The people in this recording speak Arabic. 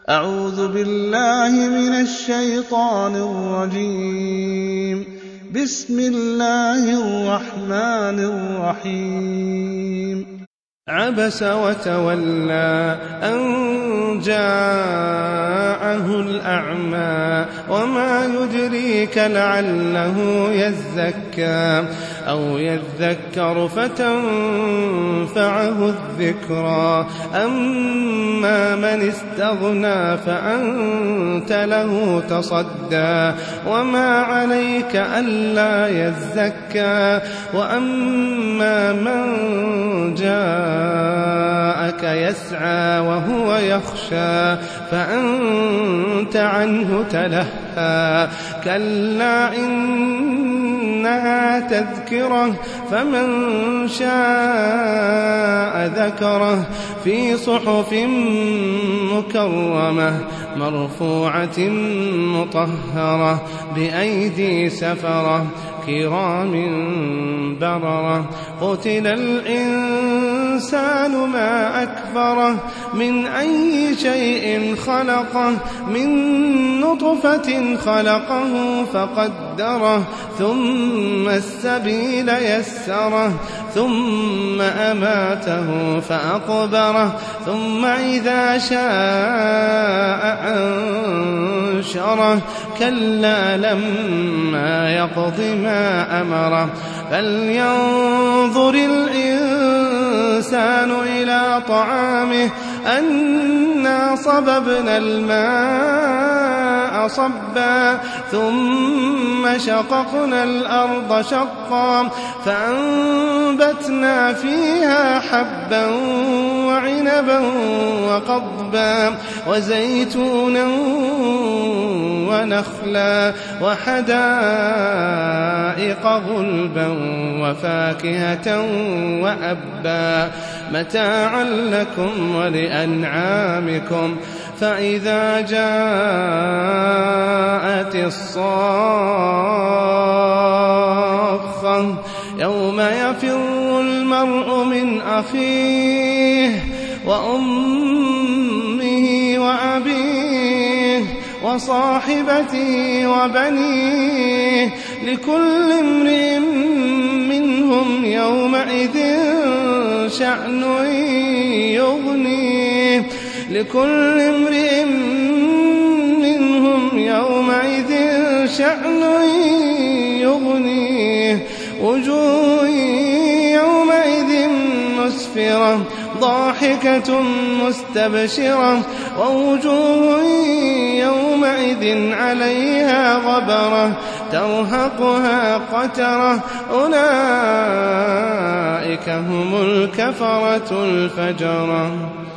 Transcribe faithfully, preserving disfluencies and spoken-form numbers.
أعوذ بالله من الشيطان الرجيم. بسم الله الرحمن الرحيم. عبس وتولى أن جاءه الأعمى وما يدريك لعله يزكى أو يذكر فتنفعه الذكرى أما من استغنى فأنت له تصدى وما عليك ألا يزكى وأما من جاءك يسعى وهو يخشى فأنت عنه تلهى كلا إنها تذكرة فمن شاء ذكره في صحف مكرمة مرفوعة مطهرة بأيدي سفرة كرام بررة قتل الإنسان ما أكفره من أي شيء خلقه من نطفة خلقه فقدره ثم السبيل يسره ثم أماته فأقبره ثم إذا شاء أنشره كلا لما يقض ما أمره فلينظر الإنسان إلى طعامه أنا صببنا الماء صبا ثم شققنا الأرض شقا فأنبتنا فيها حبا وعنبا وقضبا وزيتونا ونخلا وحدائق غلبا وفاكهة وأبا متاعا لكم ولأنعامكم فإذا جاءت الصاخة يوم يفر المرء من أخيه وأمه وأبيه وصاحبته وبنيه لكل امرئ منهم يومئذ شأن يغنيه لكل امرئ منهم يومئذ شأن يغنيه وجوه يومئذ مسفرة ضاحكة مستبشرة ووجوه يومئذ عليها غبرة ترهقها قترة أولئك هم الكفرة الفجرة.